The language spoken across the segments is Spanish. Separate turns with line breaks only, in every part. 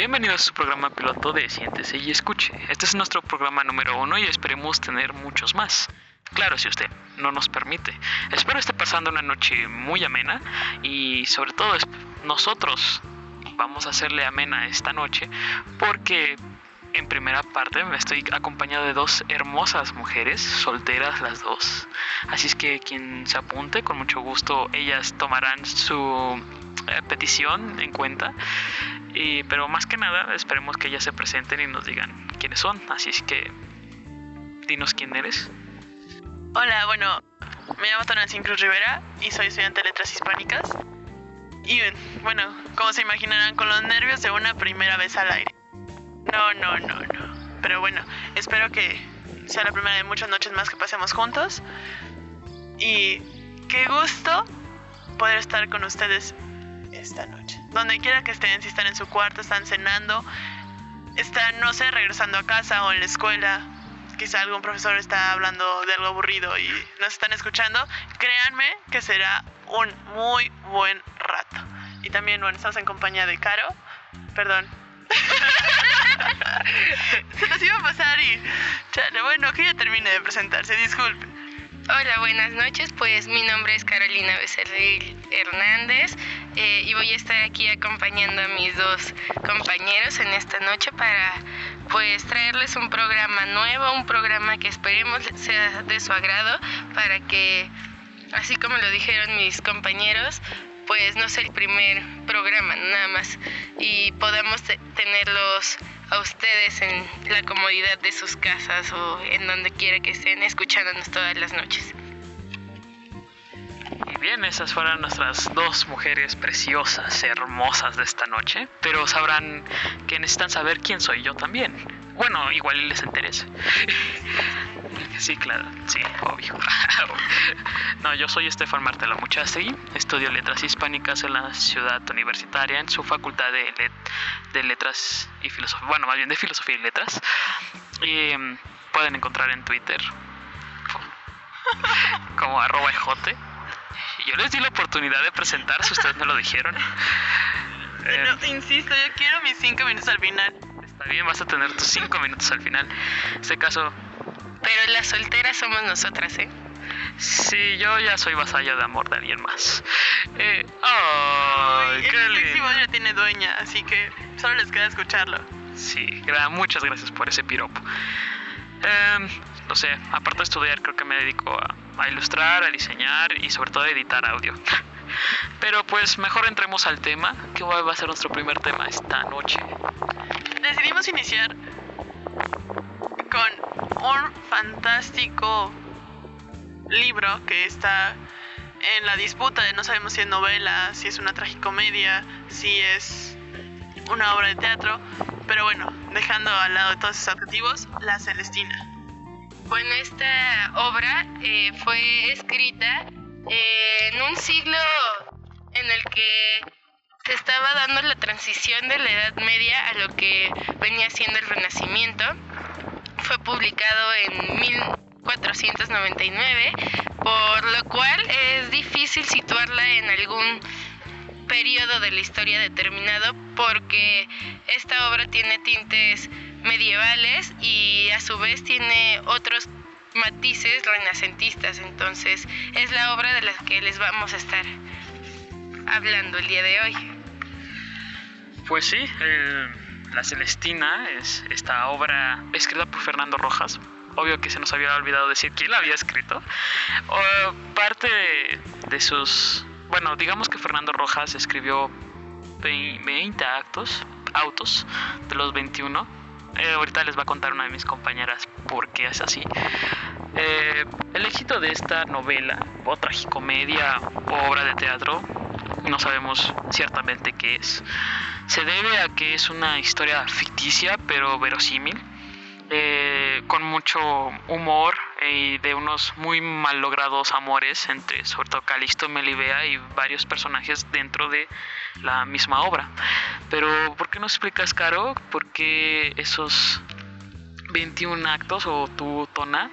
bienvenidos a su programa piloto de Siéntese y Escuche. Este es nuestro programa número 1 y esperemos tener muchos más. Claro, si usted no nos permite. Espero esté pasando una noche muy amena y sobre todo nosotros vamos a hacerle amena esta noche porque en primera parte me estoy acompañado de dos hermosas mujeres, solteras las dos. Así es que quien se apunte, con mucho gusto ellas tomarán su petición en cuenta. Pero más que nada esperemos que ellas se presenten y nos digan quiénes son. Así es que dinos quién eres.
Hola, bueno, me llamo Tonantzin Cruz Rivera y soy estudiante de Letras Hispánicas. Y bueno, como se imaginarán, con los nervios de una primera vez al aire. No. Pero bueno, espero que sea la primera de muchas noches más que pasemos juntos. Y qué gusto poder estar con ustedes esta noche. Donde quiera que estén, si están en su cuarto, están cenando, están, no sé, regresando a casa o en la escuela. Quizá algún profesor está hablando de algo aburrido y nos están escuchando. Créanme que será un muy buen rato. Y también, bueno, estamos en compañía de Caro. Perdón. Se nos iba a pasar y... Chale, bueno, que ya termine de presentarse, disculpe.
Hola, buenas noches, pues mi nombre es Carolina Becerril Hernández y voy a estar aquí acompañando a mis dos compañeros en esta noche para pues traerles un programa nuevo, un programa que esperemos sea de su agrado para que, así como lo dijeron mis compañeros, pues no sea el primer programa nada más y podamos tenerlos a ustedes en la comodidad de sus casas o en donde quiera que estén escuchándonos todas las noches.
Y bien, esas fueron nuestras dos mujeres preciosas, hermosas de esta noche, pero sabrán que necesitan saber quién soy yo también. Bueno, igual les interesa. Sí, claro, sí, obvio. No, yo soy Estefan Martelo Muchastegui, estudio Letras Hispánicas en la Ciudad Universitaria en su facultad de Letras y Filosofía, bueno, más bien de Filosofía y Letras. Y pueden encontrar en Twitter como @ejote. Yo les di la oportunidad de presentarse, ustedes me lo dijeron.
No, insisto, yo quiero mis 5 minutos al final.
Está bien, vas a tener tus 5 minutos al final. En este caso...
Pero las solteras somos nosotras, ¿eh?
Sí, yo ya soy vasallo de amor de alguien más. ¡Ay, qué lindo!
El ya tiene dueña, así que solo les queda escucharlo.
Sí, muchas gracias por ese piropo. No sé, aparte de estudiar, creo que me dedico a ilustrar, a diseñar y sobre todo a editar audio. Pero pues mejor entremos al tema, que va a ser nuestro primer tema esta noche.
Decidimos iniciar con un fantástico libro que está en la disputa de no sabemos si es novela, si es una tragicomedia, si es una obra de teatro, pero bueno, dejando al lado de todos esos adjetivos, La Celestina.
Bueno, esta obra fue escrita en un siglo en el que se estaba dando la transición de la Edad Media a lo que venía siendo el Renacimiento. Fue publicado en 1499, por lo cual es difícil situarla en algún periodo de la historia determinado porque esta obra tiene tintes medievales y a su vez tiene otros matices renacentistas. Entonces es la obra de la que les vamos a estar hablando el día de hoy.
Pues sí, La Celestina es esta obra escrita por Fernando Rojas. Obvio que se nos había olvidado decir quién la había escrito. Parte de sus... Bueno, digamos que Fernando Rojas escribió 20 autos de los 21. Ahorita les va a contar una de mis compañeras por qué es así. El éxito de esta novela, o tragicomedia, o obra de teatro, no sabemos ciertamente qué es. Se debe a que es una historia ficticia, pero verosímil, con mucho humor y de unos muy mal logrados amores entre, sobre todo, Calisto, Melibea y varios personajes dentro de la misma obra. Pero, ¿por qué no explicas, Caro, por qué esos 21 actos, o tu Tona,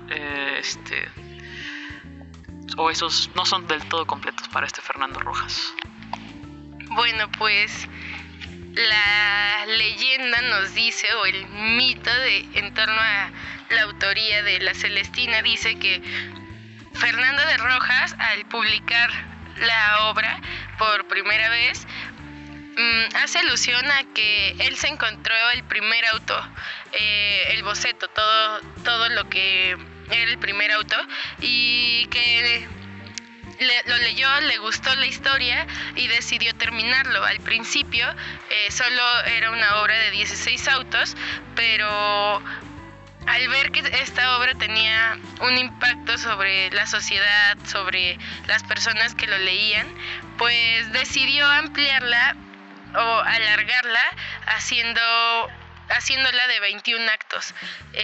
o esos no son del todo completos para este Fernando Rojas?
Bueno, pues la leyenda nos dice, o el mito en torno a la autoría de La Celestina, dice que Fernando de Rojas, al publicar la obra por primera vez, hace alusión a que él se encontró el primer auto, el boceto, todo lo que era el primer auto, y que lo leyó, le gustó la historia y decidió terminarlo. Al principio solo era una obra de 16 autos, pero al ver que esta obra tenía un impacto sobre la sociedad, sobre las personas que lo leían, pues decidió ampliarla o alargarla haciéndola de 21 actos.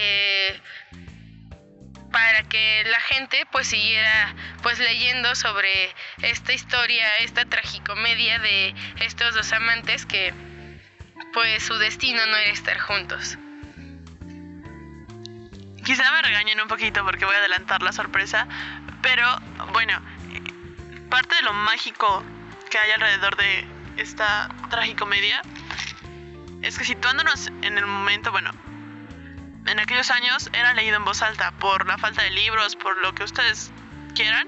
Para que la gente pues siguiera pues leyendo sobre esta historia, esta tragicomedia de estos dos amantes que pues su destino no era estar juntos.
Quizá me regañen un poquito porque voy a adelantar la sorpresa, pero bueno, parte de lo mágico que hay alrededor de esta tragicomedia es que, situándonos en el momento, bueno, en aquellos años era leído en voz alta por la falta de libros, por lo que ustedes quieran,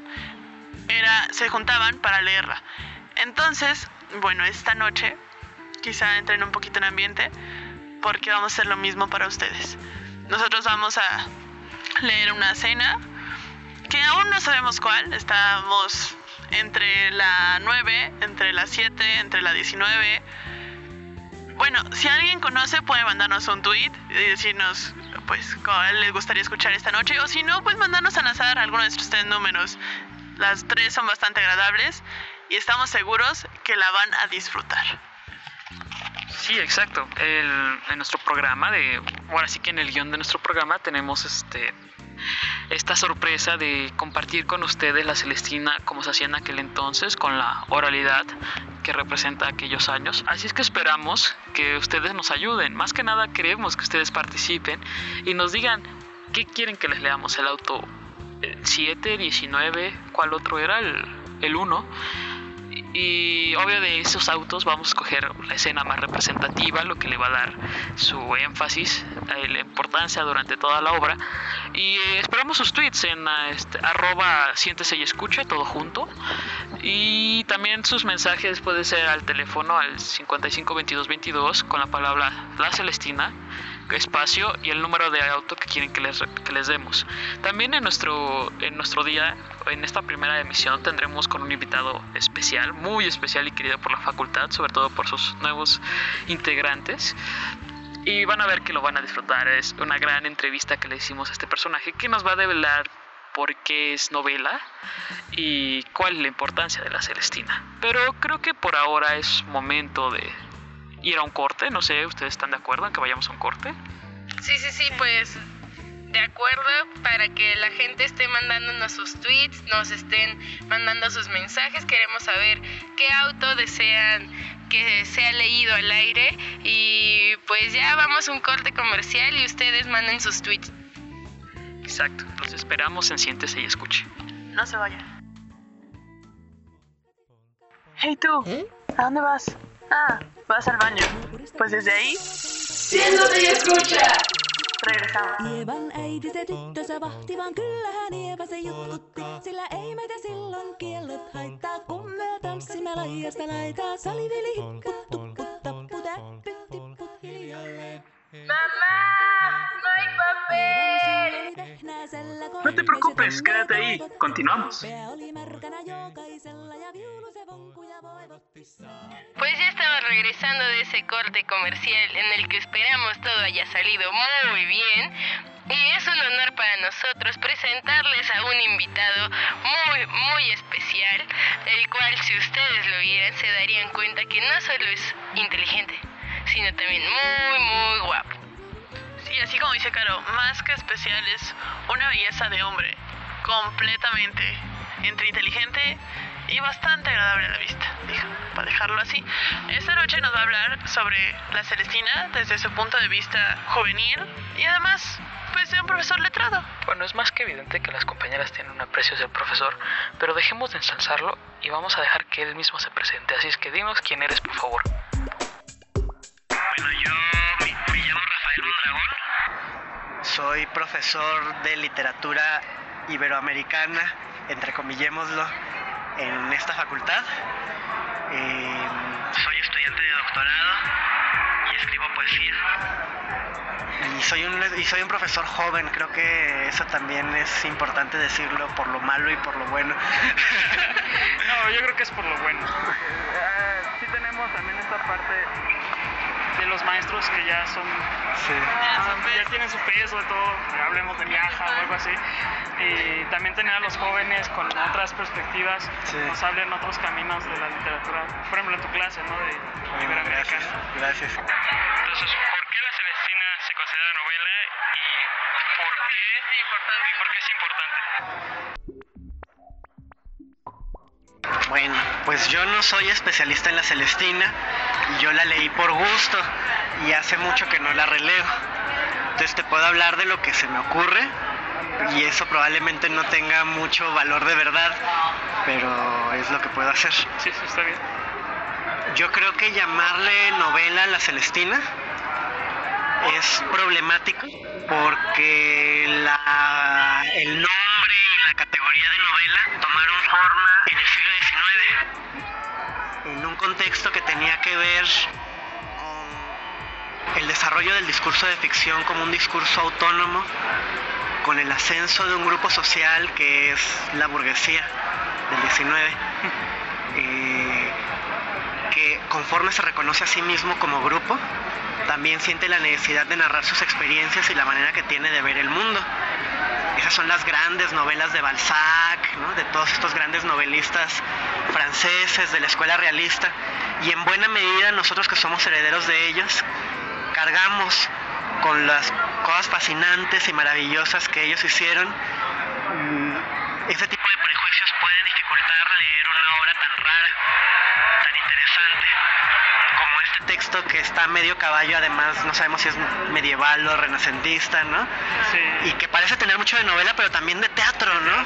se juntaban para leerla. Entonces, bueno, esta noche quizá entren un poquito en ambiente porque vamos a hacer lo mismo para ustedes. Nosotros vamos a leer una cena que aún no sabemos cuál. Estamos entre la 9, entre la 7, entre la 19. Bueno, si alguien conoce puede mandarnos un tweet y decirnos pues cuál les gustaría escuchar esta noche, o si no, pues mandarnos al azar alguno de estos 3 números. Las 3 son bastante agradables y estamos seguros que la van a disfrutar.
Sí, exacto. En nuestro programa, ahora sí que en el guión de nuestro programa tenemos esta sorpresa de compartir con ustedes La Celestina como se hacía en aquel entonces, con la oralidad que representa aquellos años. Así es que esperamos que ustedes nos ayuden. Más que nada queremos que ustedes participen y nos digan qué quieren que les leamos. El auto 7, 19, ¿cuál otro era? El 1. Y obvio de esos autos vamos a escoger la escena más representativa, lo que le va a dar su énfasis, la importancia durante toda la obra. Y esperamos sus tweets en @siéntese y escuche, todo junto. Y también sus mensajes puede ser al teléfono al 55 22 22 con la palabra La Celestina, espacio y el número de auto que quieren que les demos. También en nuestro día, en esta primera emisión, tendremos con un invitado especial, muy especial y querido por la facultad, sobre todo por sus nuevos integrantes. Y van a ver que lo van a disfrutar. Es una gran entrevista que le hicimos a este personaje que nos va a develar por qué es novela y cuál es la importancia de La Celestina. Pero creo que por ahora es momento de ir a un corte. No sé, ¿ustedes están de acuerdo en que vayamos a un corte?
Sí, pues de acuerdo, para que la gente esté mandándonos sus tweets, nos estén mandando sus mensajes. Queremos saber qué auto desean que sea leído al aire. Y pues ya vamos a un corte comercial y ustedes manden sus tweets.
Exacto, los esperamos en Siéntese y Escuche.
No se vayan. Hey tú, ¿a dónde vas? Vas al baño. Pues desde ahí,
Siéntate y escucha.
regresamos.
Ievan äiti se tyttönsä vahti, vaan kyllähän Ieva se juttutti. Sillä ei meitä silloin kiellot haittaa, kun me tanssimme laidasta laitaa. Saliveli hipput, tupput, tapput, äppyt, tipput hiljalleen.
¡Mamá! ¡No hay papel!
No te preocupes, quédate ahí. Continuamos.
Pues ya estamos regresando de ese corte comercial en el que esperamos todo haya salido muy bien. Y es un honor para nosotros presentarles a un invitado muy, muy especial, el cual, si ustedes lo vieran, se darían cuenta que no solo es inteligente, sino también muy, muy guapo.
Sí, así como dice Caro, más que especial es una belleza de hombre, completamente entre inteligente y bastante agradable a la vista, para dejarlo así. Esta noche nos va a hablar sobre La Celestina desde su punto de vista juvenil y además, pues, de un profesor letrado.
Bueno, es más que evidente que las compañeras tienen un aprecio hacia el profesor, pero dejemos de ensalzarlo y vamos a dejar que él mismo se presente. Así es que dinos quién eres, por favor.
Soy profesor de literatura iberoamericana, entrecomillémoslo, en esta facultad. Soy estudiante de doctorado y escribo poesía. Y soy un profesor joven, creo que eso también es importante decirlo, por lo malo y por lo bueno.
No, yo creo que es por lo bueno. Sí tenemos también esta parte de los maestros que ya son...
Sí.
Ya tienen su peso de todo, hablemos de viaja o algo así. Y también tener a los jóvenes con otras perspectivas,
Sí.
nos hablen otros caminos de la literatura. Por ejemplo, en tu clase, ¿no? De iberoamericana.
Gracias.
Entonces, ¿por qué La Celestina se considera novela y por qué es importante?
Bueno, pues yo no soy especialista en La Celestina y yo la leí por gusto y hace mucho que no la releo. Entonces te puedo hablar de lo que se me ocurre y eso probablemente no tenga mucho valor de verdad, pero es lo que puedo hacer.
Sí, sí, está bien.
Yo creo que llamarle novela a La Celestina es problemático porque el nombre y la categoría de novela tomaron forma en el siglo XIX, en un contexto que tenía que ver con el desarrollo del discurso de ficción como un discurso autónomo, con el ascenso de un grupo social que es la burguesía del XIX, que conforme se reconoce a sí mismo como grupo, también siente la necesidad de narrar sus experiencias y la manera que tiene de ver el mundo. Esas son las grandes novelas de Balzac, ¿no? De todos estos grandes novelistas franceses de la escuela realista, y en buena medida nosotros que somos herederos de ellos cargamos con las cosas fascinantes y maravillosas que ellos hicieron. Ese tipo de prejuicios puede dificultar leer una obra tan rara, tan interesante como este texto que está a medio caballo, además no sabemos si es medieval o renacentista, ¿no?
Sí.
Y que parece tener mucho de novela, pero también de teatro, ¿no?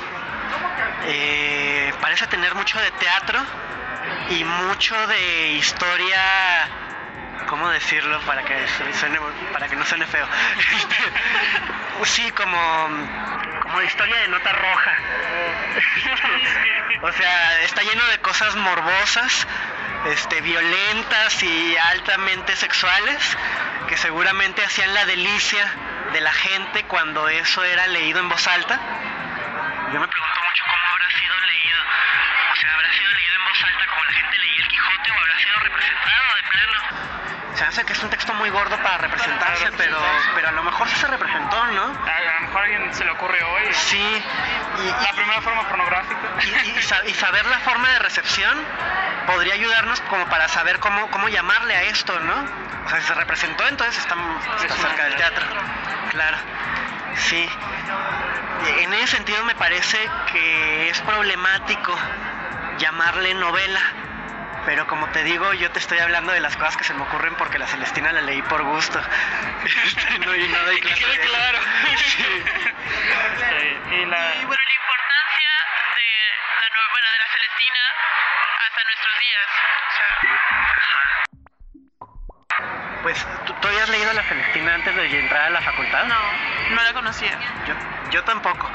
Parece tener mucho de teatro y mucho de historia, ¿cómo decirlo para que no suene feo? Sí, como historia de nota roja. O sea, está lleno de cosas morbosas, violentas y altamente sexuales, que seguramente hacían la delicia de la gente cuando eso era leído en voz alta. Yo me pregunto mucho cómo habrá sido leído. O sea, ¿habrá sido leído en voz alta como la gente leía el Quijote o habrá sido representado de plano? Se hace que es un texto muy gordo para representarse, pero a lo mejor sí se representó, ¿no?
A lo mejor a alguien se le ocurre hoy.
Sí.
La primera forma pornográfica.
Y saber la forma de recepción podría ayudarnos como para saber cómo llamarle a esto, ¿no? O sea, si se representó, entonces está cerca del teatro. Claro. Sí. En ese sentido me parece que es problemático llamarle novela. Pero como te digo, yo te estoy hablando de las cosas que se me ocurren porque La Celestina la leí por gusto. No doy clase.
Que quede claro.
Sí.
Y
bueno, la importancia de La Celestina hasta nuestros días. O sea,
Pues, ¿tú habías leído La Celestina antes de entrar a la facultad?
no la conocía.
Yo tampoco.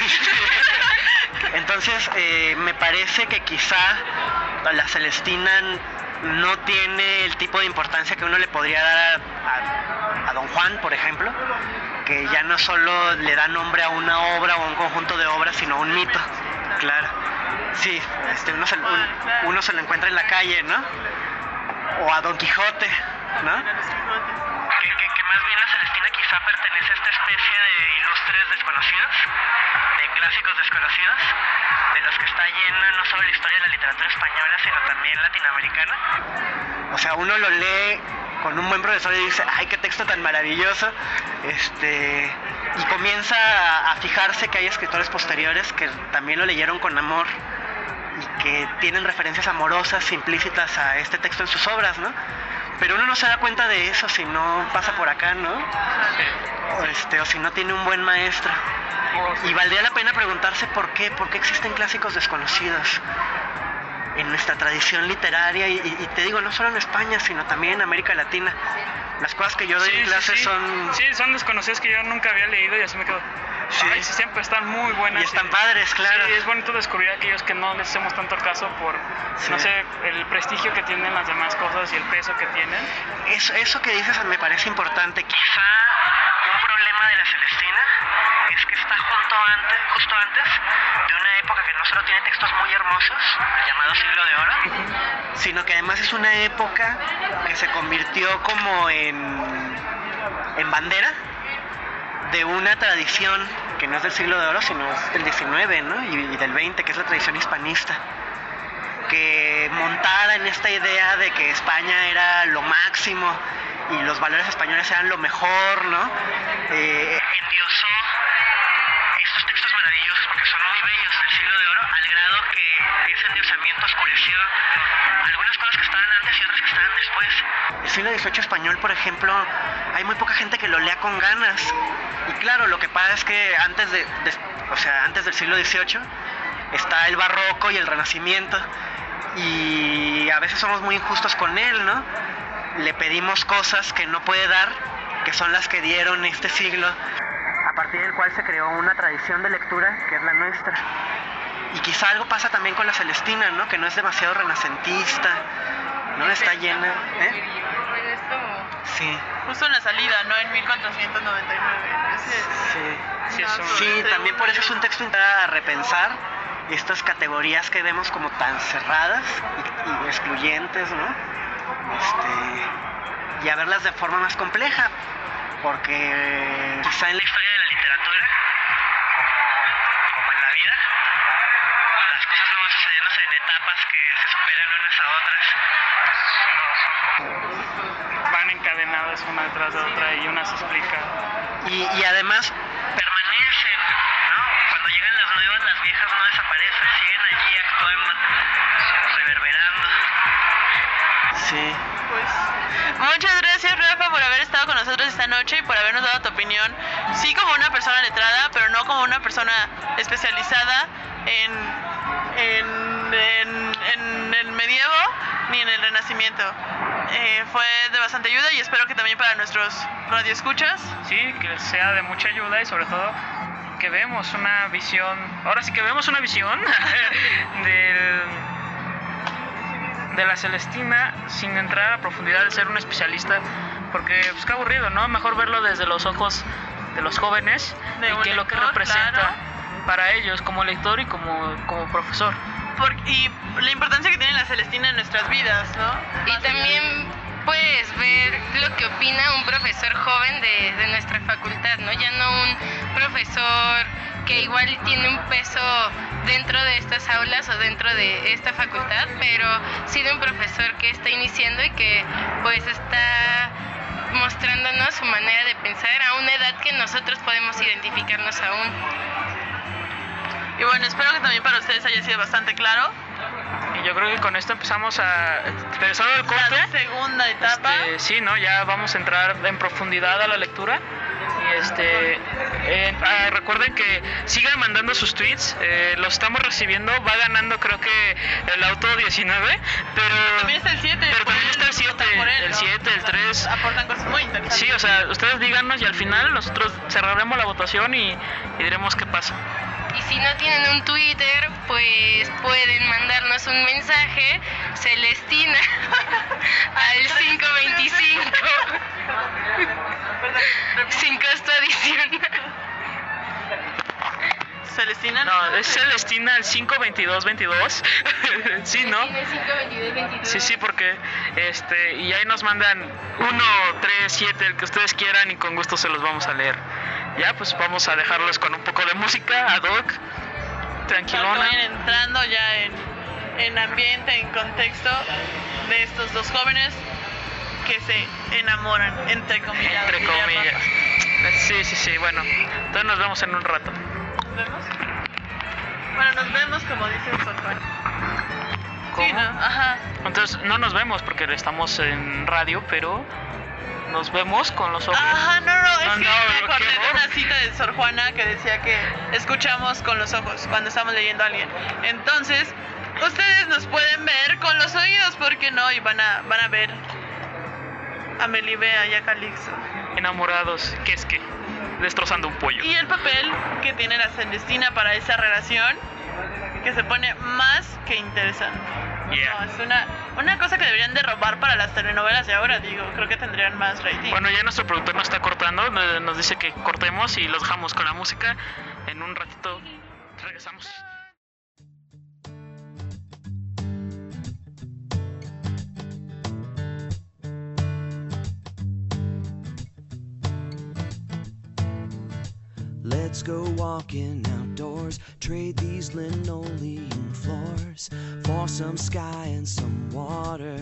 Entonces, me parece que quizá La Celestina no tiene el tipo de importancia que uno le podría dar a Don Juan, por ejemplo, que ya no solo le da nombre a una obra o a un conjunto de obras, sino a un mito. Claro. Sí, uno se lo encuentra en la calle, ¿no? O a Don Quijote, ¿no? Que más bien La Celestina quizá pertenece a esta especie de ilustres desconocidos, de clásicos desconocidos, de los que está llena no solo la historia de la literatura española, sino también latinoamericana. O sea, uno lo lee con un buen profesor y dice, ¡ay, qué texto tan maravilloso! Y comienza a fijarse que hay escritores posteriores que también lo leyeron con amor y que tienen referencias amorosas implícitas a este texto en sus obras, ¿no? Pero uno no se da cuenta de eso si no pasa por acá, ¿no? O si no tiene un buen maestro. Y valdría la pena preguntarse por qué existen clásicos desconocidos en nuestra tradición literaria y te digo, no solo en España, sino también en América Latina. Las cosas que yo doy en clases son...
Sí, son desconocidas que yo nunca había leído y así me quedo...
Sí.
Ay, sí, siempre están muy buenas.
Y están padres, claro.
Sí, es bonito descubrir a aquellos que no les hacemos tanto caso por, no sé, el prestigio que tienen las demás cosas y el peso que tienen.
Eso que dices me parece importante. Quizá un problema de la Celestina es que está justo antes de una época que no solo tiene textos muy hermosos, el llamado Siglo de Oro, sino que además es una época que se convirtió como en bandera de una tradición que no es del Siglo de Oro, sino es del XIX, ¿no? y del XX, que es la tradición hispanista, que montada en esta idea de que España era lo máximo y los valores españoles eran lo mejor, ¿no? Endiosó estos textos maravillosos porque son muy bellos del Siglo de Oro, al grado que ese endiosamiento oscureció algunas cosas que estaban antes y otras que estaban después. El siglo XVIII español, por ejemplo, hay muy poca gente que lo lea con ganas. Y claro, lo que pasa es que antes del siglo XVIII está el barroco y el renacimiento, y a veces somos muy injustos con él, ¿no? Le pedimos cosas que no puede dar, que son las que dieron este siglo, a partir del cual se creó una tradición de lectura que es la nuestra. Y quizá algo pasa también con la Celestina, ¿no? Que no es demasiado renacentista, no está llena, Sí.
Justo en la salida, ¿no? En 1499.
Sí, también por eso es un texto a repensar estas categorías que vemos como tan cerradas y excluyentes, ¿no? Y a verlas de forma más compleja, porque quizá en la historia de la literatura, como en la vida, las cosas no van sucediéndose en etapas que se superan unas a otras.
Van encadenadas una detrás de otra y una se explica.
Y además permanecen, ¿no? Cuando llegan las nuevas, las viejas no desaparecen, siguen allí actuando, reverberando. Sí.
Pues muchas gracias, Rafa, por haber estado con nosotros esta noche y por habernos dado tu opinión. Sí, como una persona letrada, pero no como una persona especializada en el medievo ni en el Renacimiento. Fue de bastante ayuda y espero que también para nuestros radioescuchas.
Sí, que sea de mucha ayuda y sobre todo que vemos una visión, ahora sí que vemos una visión de la Celestina sin entrar a profundidad de ser un especialista, porque pues qué aburrido, ¿no? Mejor verlo desde los ojos de los jóvenes y que lo que representa para ellos como lector y como profesor.
Y la importancia que tiene la Celestina en nuestras vidas, ¿no?
Y también puedes ver lo que opina un profesor joven de nuestra facultad, ¿no? Ya no un profesor que igual tiene un peso dentro de estas aulas o dentro de esta facultad, pero sí de un profesor que está iniciando y que pues está mostrándonos su manera de pensar a una edad que nosotros podemos identificarnos aún.
Y bueno, espero que también para ustedes haya sido bastante claro.
Y yo creo que con esto empezamos a... Regresando al corte.
La segunda etapa.
Sí, ¿no? Ya vamos a entrar en profundidad a la lectura. Y recuerden que sigan mandando sus tweets. Los estamos recibiendo. Va ganando creo que el auto 19. Pero
también está el 7.
Pero también está el 7. El 7, el 3.
Aportan cosas muy interesantes.
Sí, o sea, ustedes díganos y al final nosotros cerraremos la votación y diremos qué pasa.
Y si no tienen un Twitter, pues pueden mandarnos un mensaje, Celestina, al 525, sin costo adicional.
¿Celestina?
No, es Celestina al 52222. Sí, ¿no?
Celestina 52222.
Sí, porque y ahí nos mandan 1, 3, 7, el que ustedes quieran y con gusto se los vamos a leer. Ya, pues vamos a dejarlos con un poco de música ad hoc, tranquilona.
Vayan entrando ya en ambiente, en contexto de estos dos jóvenes que se enamoran, entre comillas.
Entre comillas. Sí, bueno, entonces nos vemos en un rato.
¿Nos vemos? Bueno, nos vemos como dice Sor Juana.
¿Cómo?
Sí, ¿no? Ajá.
Entonces no nos vemos porque estamos en radio, pero... nos vemos con los ojos.
Ajá, no, es que me acordé
qué
de una cita de Sor Juana que decía que escuchamos con los ojos cuando estamos leyendo a alguien. Entonces, ustedes nos pueden ver con los oídos, ¿por qué no? Y van a ver a Melibea y a Calixto.
Enamorados, ¿qué es qué? Destrozando un pollo.
Y el papel que tiene la Celestina para esa relación, que se pone más que interesante.
Yeah.
No, es una cosa que deberían de robar para las telenovelas de ahora, digo, creo que tendrían más rating.
Bueno, ya nuestro productor nos está cortando, nos dice que cortemos y los dejamos con la música. En un ratito regresamos.
Let's go walking outdoors, trade these linoleum floors for some sky and some water.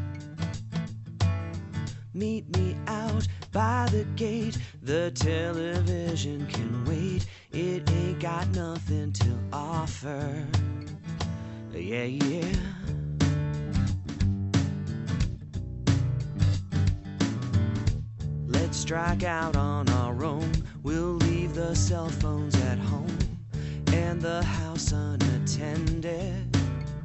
Meet me out by the gate, the television can wait, it ain't got nothing to offer. Yeah, yeah. Let's strike out on our own, we'll leave the cell phones at home and the house unattended.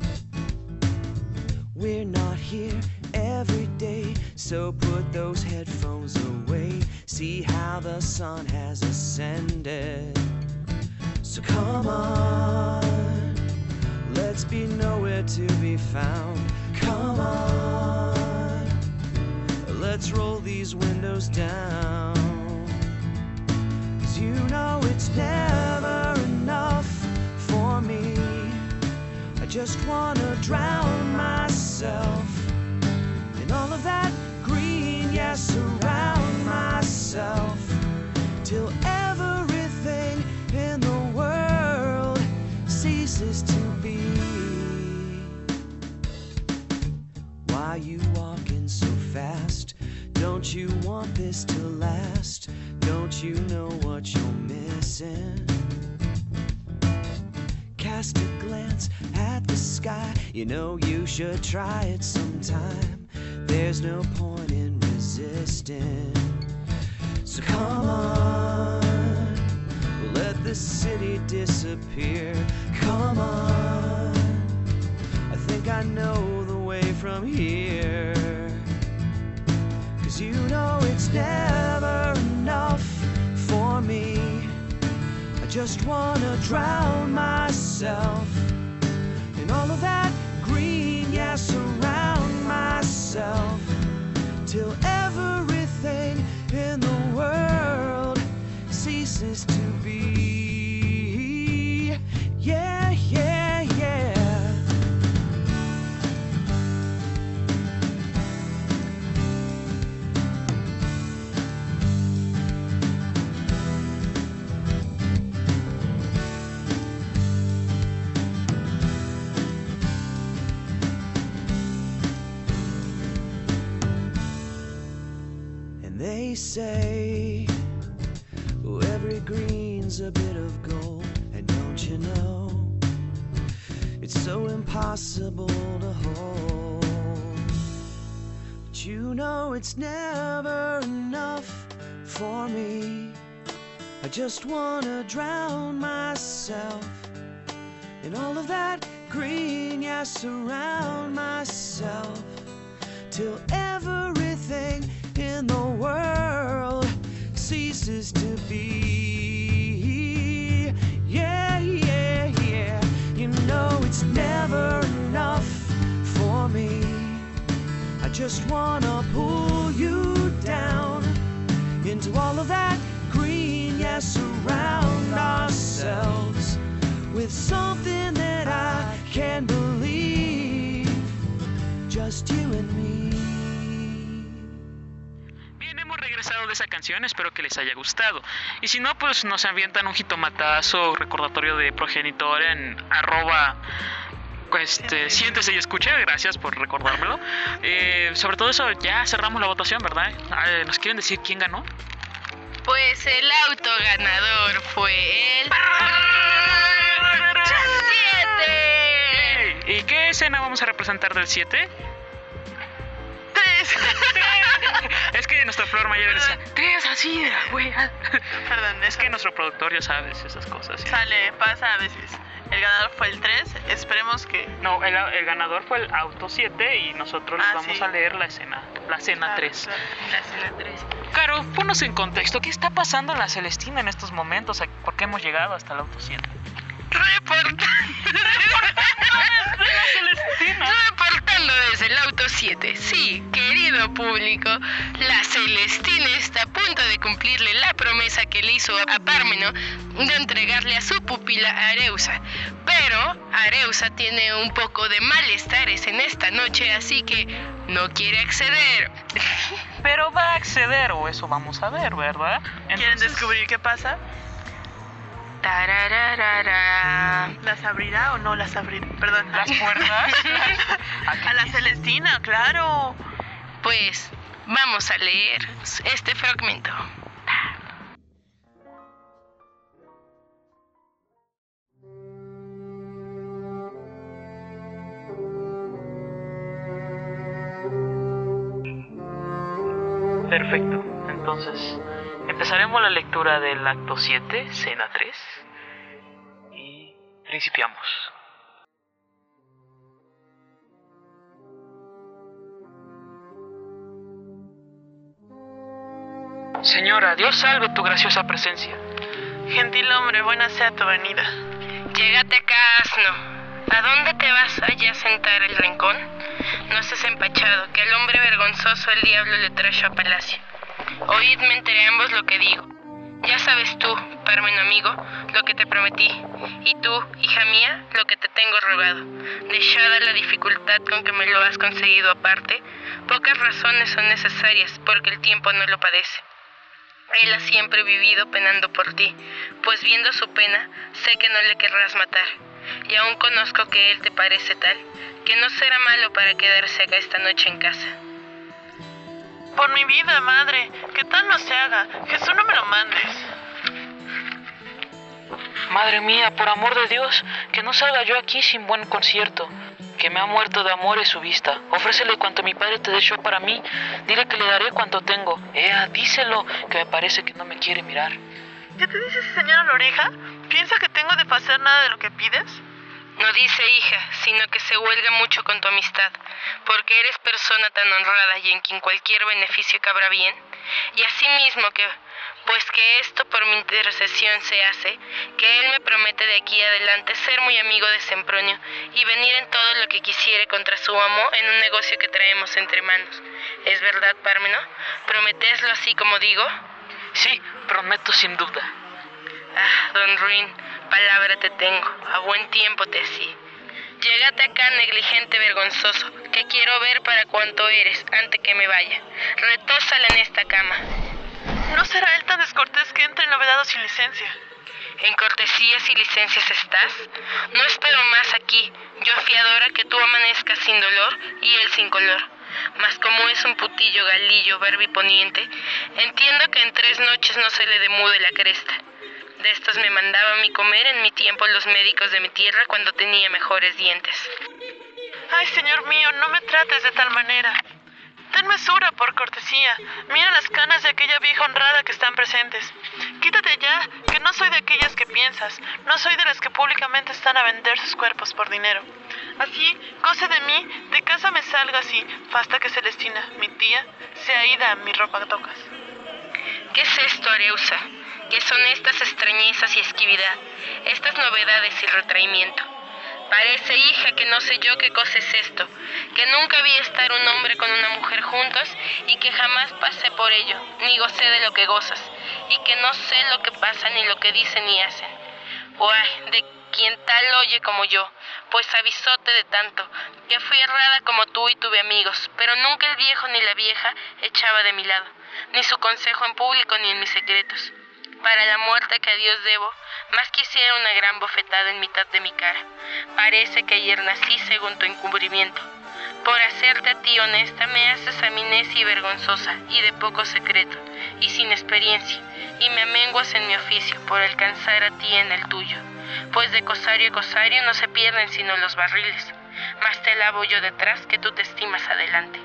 We're not here every day, so put those headphones away. See how the sun has ascended. So come on, let's be nowhere to be found. Come on, let's roll these windows down. 'Cause you know it's never enough for me. I just wanna drown myself in all of that green, yeah, surround myself till everything in the world ceases to be. Why you walking so fast? Don't you want this to last? Don't you know what you're missing? Cast a glance at the sky, you know you should try it sometime. There's no point in resisting. So come on, let the city disappear. Come on, I think I know the way from here. 'Cause you know it's never enough for me. I just wanna drown myself in all of that green, yeah, surround myself till everything in the world ceases to be. Yeah, yeah, yeah. They say, oh, every green's a bit of gold. And don't you know, it's so impossible to hold. But you know it's never enough for me. I just wanna drown myself in all of that green, yeah, surround myself till everything in the world ceases to be. Yeah, yeah, yeah. You know it's never enough for me. I just wanna pull you down into all of that green, yeah, surround ourselves with something that I can believe, just you and me.
Regresado de esa canción, espero que les haya gustado, y si no, pues nos avientan un jitomatazo recordatorio de progenitor en siéntese y escuche, gracias por recordármelo. Sobre todo eso, ya cerramos la votación, ¿verdad? ¿Nos quieren decir quién ganó?
Pues el autoganador fue el 7.
¿Y qué escena vamos a representar del 7? Es que nuestra flor mayor decía 3 así, güey.
Perdón,
es que nuestro productor ya sabes esas cosas. ¿Sí?
Sale, pasa a veces. El ganador fue el 3. Esperemos que...
No, el ganador fue el auto 7 y nosotros les vamos
sí.
a leer la escena 3.
Claro.
La escena 3.
Caro, ponnos en contexto. ¿Qué está pasando en la Celestina en estos momentos? ¿Por qué hemos llegado hasta el auto 7?
Reportando desde el auto 7. Sí, querido público, la Celestina está a punto de cumplirle la promesa que le hizo a Pármeno de entregarle a su pupila Areusa. Pero Areusa tiene un poco de malestares en esta noche, así que no quiere acceder.
Pero va a acceder, o eso vamos a ver, ¿verdad?
¿Quieren descubrir qué pasa?
Tarararara.
¿Las abrirá o no las abrirá? Perdón.
Las puertas.
A la Celestina, claro.
Pues vamos a leer este fragmento.
Perfecto. Entonces, empezaremos la lectura del acto 7, escena 3. Y principiamos. Señora, Dios salve tu graciosa presencia.
Gentil hombre, buena sea tu venida.
Llégate acá, asno. ¿A dónde te vas allá a sentar el rincón? No estés empachado, que al hombre vergonzoso el diablo le trajo a palacio. Oídme entre ambos lo que digo. Ya sabes tú, Pármeno amigo, lo que te prometí, y tú, hija mía, lo que te tengo rogado. Dejada la dificultad con que me lo has conseguido aparte, pocas razones son necesarias, porque el tiempo no lo padece. Él ha siempre vivido penando por ti, pues viendo su pena, sé que no le querrás matar. Y aún conozco que él te parece tal, que no será malo para quedarse acá esta noche en casa.
Por mi vida, madre, que tal no se haga. Jesús, no me lo mandes.
Madre mía, por amor de Dios, que no salga yo aquí sin buen concierto. Que me ha muerto de amor es su vista. Ofrécele cuanto mi padre te dejó para mí. Dile que le daré cuanto tengo. Díselo, que me parece que no me quiere mirar.
¿Ya te dice ese señor a la oreja? ¿Piensa que tengo de hacer nada de lo que pides?
No dice hija, sino que se huelga mucho con tu amistad, porque eres persona tan honrada y en quien cualquier beneficio cabrá bien. Y asimismo que, pues que esto por mi intercesión se hace, que él me promete de aquí adelante ser muy amigo de Sempronio y venir en todo lo que quisiere contra su amo en un negocio que traemos entre manos. ¿Es verdad, Pármeno? ¿Prometeslo así como digo?
Sí, prometo sin duda.
Ah, don Ruin, palabra te tengo, a buen tiempo te así. Llégate acá, negligente vergonzoso, que quiero ver para cuánto eres, antes que me vaya. Retózala en esta cama.
¿No será él tan descortés que entre en novedad sin licencia?
¿En cortesías y licencias estás? No espero más aquí, yo fiadora que tú amanezcas sin dolor y él sin color. Mas como es un putillo galillo verbiponiente, entiendo que en 3 noches no se le demude la cresta. De estos me mandaba mi comer en mi tiempo los médicos de mi tierra cuando tenía mejores dientes.
Ay, señor mío, no me trates de tal manera. Ten mesura, por cortesía. Mira las canas de aquella vieja honrada que están presentes. Quítate ya, que no soy de aquellas que piensas. No soy de las que públicamente están a vender sus cuerpos por dinero. Así, goce de mí, de casa me salgas y, basta que Celestina, mi tía, sea ida a mi ropa tocas.
¿Qué es esto, Areusa? ¿Qué son estas extrañezas y esquividad, estas novedades y retraimiento? Parece, hija, que no sé yo qué cosa es esto, que nunca vi estar un hombre con una mujer juntos y que jamás pasé por ello, ni gocé de lo que gozas, y que no sé lo que pasa ni lo que dicen ni hacen. Guay, de quien tal oye como yo, pues avisote de tanto, que fui errada como tú y tuve amigos, pero nunca el viejo ni la vieja echaba de mi lado, ni su consejo en público ni en mis secretos. Para la muerte que a Dios debo, más quisiera una gran bofetada en mitad de mi cara. Parece que ayer nací según tu encubrimiento. Por hacerte a ti honesta, me haces a mí necia y vergonzosa, y de poco secreto, y sin experiencia, y me amenguas en mi oficio, por alcanzar a ti en el tuyo. Pues de cosario a cosario no se pierden sino los barriles, mas te lavo yo detrás que tú te estimas adelante.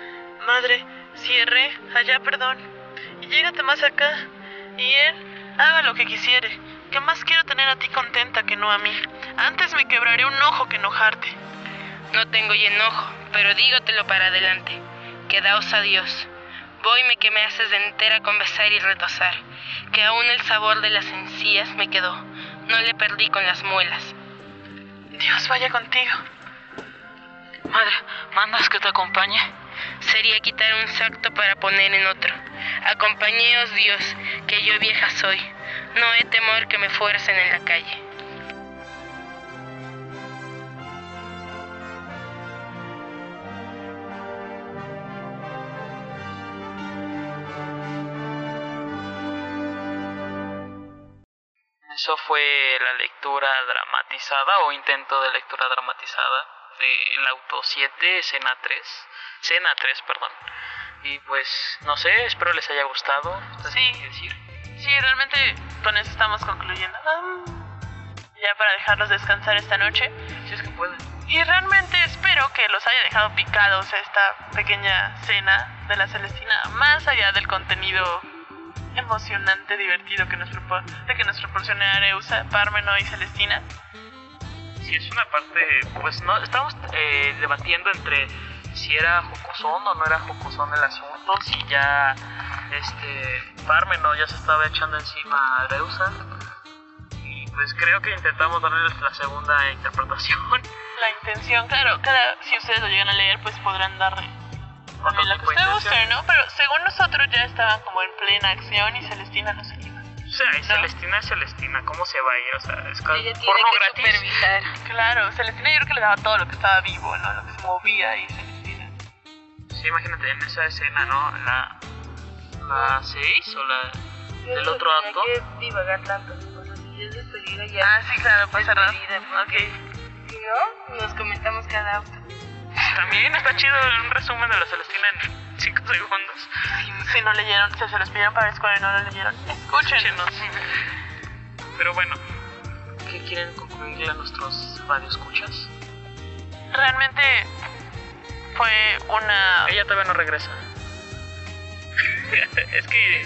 Madre, si erré, allá perdón, y llégate más acá. Y él haga lo que quisiere, que más quiero tener a ti contenta que no a mí. Antes me quebraré un ojo que enojarte.
No tengo y enojo, pero dígotelo para adelante. Quedaos a Dios. Voyme que me haces de entera con besar y retozar, que aún el sabor de las encías me quedó. No le perdí con las muelas.
Dios vaya contigo.
Madre, ¿mandas que te acompañe?
Sería quitar un sacto para poner en otro. Acompañeos Dios, que yo vieja soy. No he temor que me fuercen en la calle.
Eso fue la lectura dramatizada o intento de lectura dramatizada del auto 7, escena 3, perdón. Y pues, no sé, espero les haya gustado.
Sí.
¿Qué decir?
Sí, realmente con eso estamos concluyendo. Ya para dejarlos descansar esta noche.
Si es que pueden.
Y realmente espero que los haya dejado picados esta pequeña cena de la Celestina, más allá del contenido emocionante, divertido que nos proporcione Areusa, Pármeno y Celestina.
Sí, es una parte, pues no, estamos debatiendo entre si era jocosón o no era jocosón el asunto, si ya Pármeno ya se estaba echando encima a Areusa, y pues creo que intentamos darle la segunda interpretación.
La intención, claro, si ustedes lo llegan a leer, pues podrán darle también la que ustedes gusten, ¿no? Pero según nosotros ya estaban como en plena acción y Celestina no se iba.
O sea, y Celestina es Celestina, ¿cómo se va a ir? O sea, es
Ella tiene
porno
que
gratis.
supervisar.
Claro, Celestina yo creo que le daba todo lo que estaba vivo, ¿no? Lo que se movía y Celestina.
Sí, imagínate en esa escena, ¿no? La 6 o la del otro acto.
No hay que divagar tanto, o sea, si es despedida ya.
Ah, sí, claro, para cerrar.
Ok. Si no, nos comentamos cada auto.
También está chido un resumen de la Celestina en 5 segundos.
Si no leyeron, si se los pidieron para escuela y no lo leyeron, escúchenos.
Pero bueno, ¿qué quieren concluirle a nuestros radioescuchas?
Realmente fue una...
Ella todavía no regresa. Es que...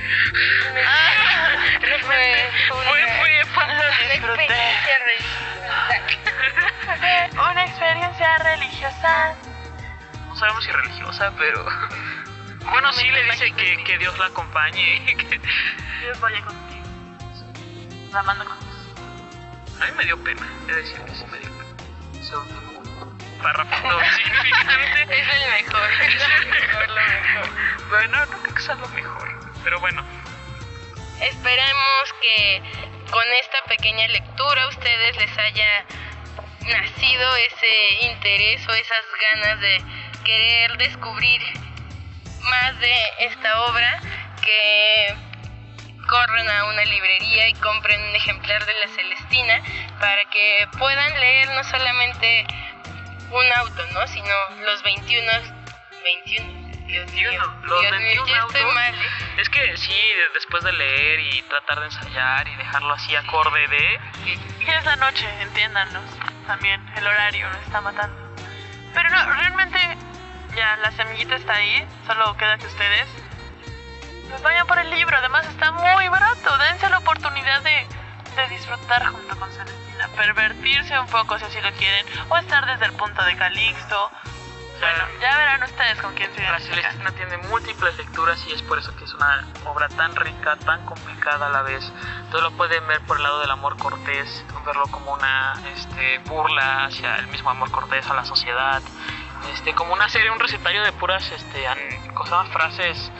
Fue una experiencia religiosa.
Una experiencia religiosa.
No sabemos si religiosa, pero... Bueno, sí le dice que Dios la acompañe y que...
Dios vaya contigo. La mando con Dios.
A mí me dio pena, he de decir que sí me dio pena. Ese último párrafo significante.
Es el mejor, lo mejor.
Bueno, no creo que sea lo mejor, pero bueno.
Esperamos que con esta pequeña lectura a ustedes les haya nacido ese interés o esas ganas de querer descubrir más de esta obra, que corran a una librería y compren un ejemplar de la Celestina para que puedan leer no solamente un auto, ¿no? Sino los 21. Dios mío,
Los 21
ya estoy
autos.
mal.
Es que sí, después de leer y tratar de ensayar y dejarlo así acorde de...
Y es la noche, entiéndanos. También el horario nos está matando. Pero no, realmente ya la semillita está ahí. Solo queda que ustedes pues vayan por el libro. Además está muy barato. Dense la oportunidad de disfrutar junto con Celestina. Pervertirse un poco si así lo quieren. O estar desde el punto de Calixto. Bueno, ya verán ustedes con quién se
La
identifican.
Celestina tiene múltiples lecturas y es por eso que es una obra tan rica, tan complicada a la vez. Entonces lo pueden ver por el lado del amor cortés, verlo como una burla hacia el mismo amor cortés, a la sociedad, como una serie, un recetario de puras frases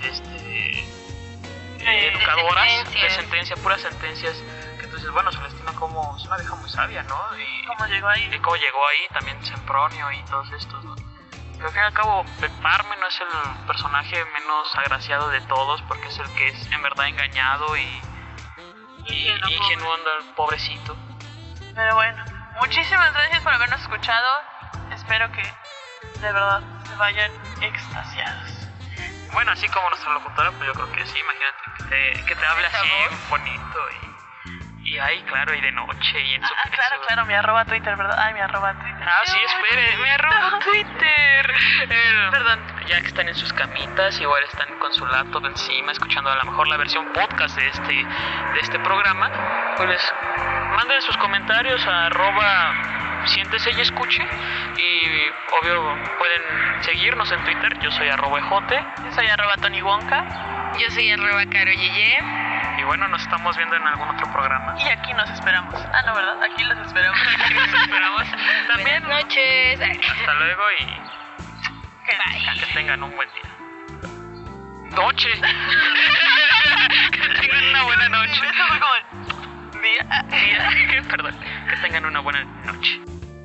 educadoras, de sentencia, puras sentencias. Que entonces, bueno, Celestina como es una vieja muy sabia, ¿no? Y
¿Cómo llegó ahí?
y cómo llegó ahí, también Sempronio y todos estos, ¿no? Pero al fin y al cabo, Pármeno es el personaje menos agraciado de todos, porque es el que es en verdad engañado y ingenuo, el pobrecito.
Pero bueno, muchísimas gracias por habernos escuchado. Espero que de verdad se vayan extasiados.
Bueno, así como nuestra locutora, pues yo creo que sí, imagínate que te hable así bonito y ahí, claro, y de noche y en su...
Claro, mi @Twitter, ¿verdad? Ay, mi @Twitter.
Ah, sí, espere, mi @Twitter. Perdón, ya que están en sus camitas, igual están con su laptop encima, escuchando a lo mejor la versión podcast de este programa, pues les manden sus comentarios a @siéntese y escuche. Y obvio pueden seguirnos en Twitter. Yo soy @ejote.
Yo soy @TonyWonka.
Yo soy @CaroYeye.
Y bueno, nos estamos viendo en algún otro programa.
Y aquí nos esperamos. Ah, no, ¿verdad? Aquí los esperamos.
Aquí nos esperamos. También.
Buenas noches.
Hasta luego y
Bye.
que tengan un buen día. Noche. Que tengan una buena noche.
Eso fue como... Día.
Perdón. Que tengan una buena noche.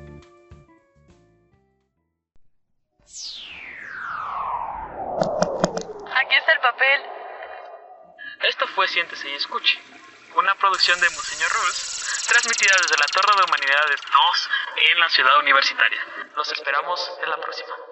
Aquí está el papel.
Esto fue Siéntese y Escuche, una producción de Monseñor Rules, transmitida desde la Torre de Humanidades 2 en la Ciudad Universitaria. Los esperamos en la próxima.